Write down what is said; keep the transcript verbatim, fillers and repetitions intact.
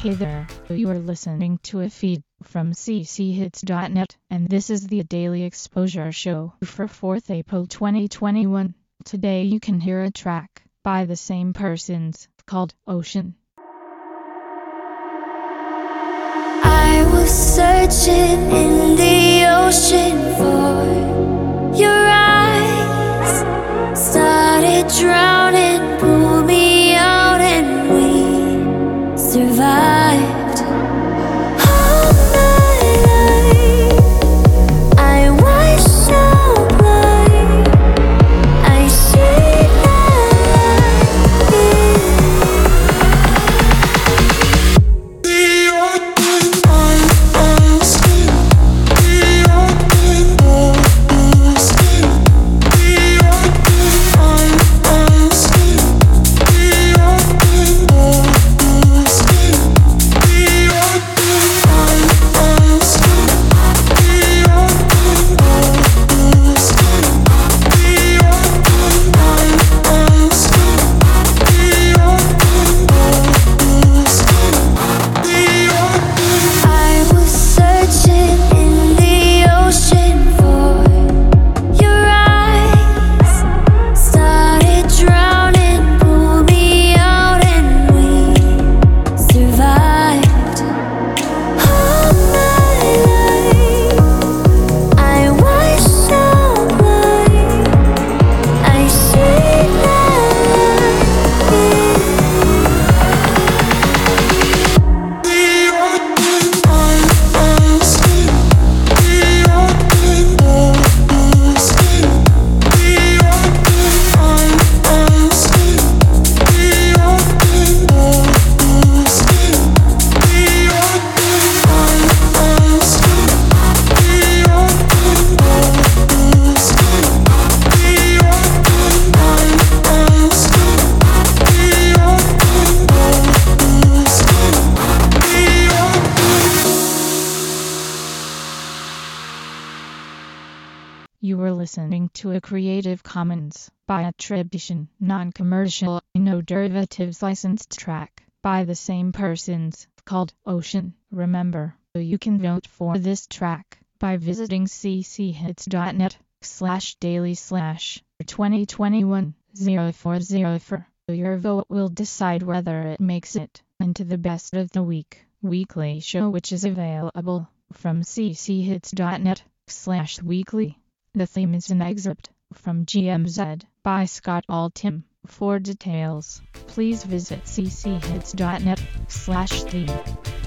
Hey there, you are listening to a feed from c c hits dot net, and this is the Daily Exposure Show for fourth April twenty twenty-one. Today you can hear a track by the same persons called Ocean. I was searching in the ocean for your eyes, started drowning, pull me out, and we survived. All my life I was so blind, I see that You were listening to a Creative Commons by attribution, non-commercial, no derivatives licensed track by the same persons called Ocean. Remember, you can vote for this track by visiting c c hits dot net slash daily slash twenty twenty-one oh four oh four. Your vote will decide whether it makes it into the best of the week weekly show, which is available from c c hits dot net slash weekly. The theme is an excerpt from G M Z by Scott Altham. For details, please visit c c hits dot net slash theme.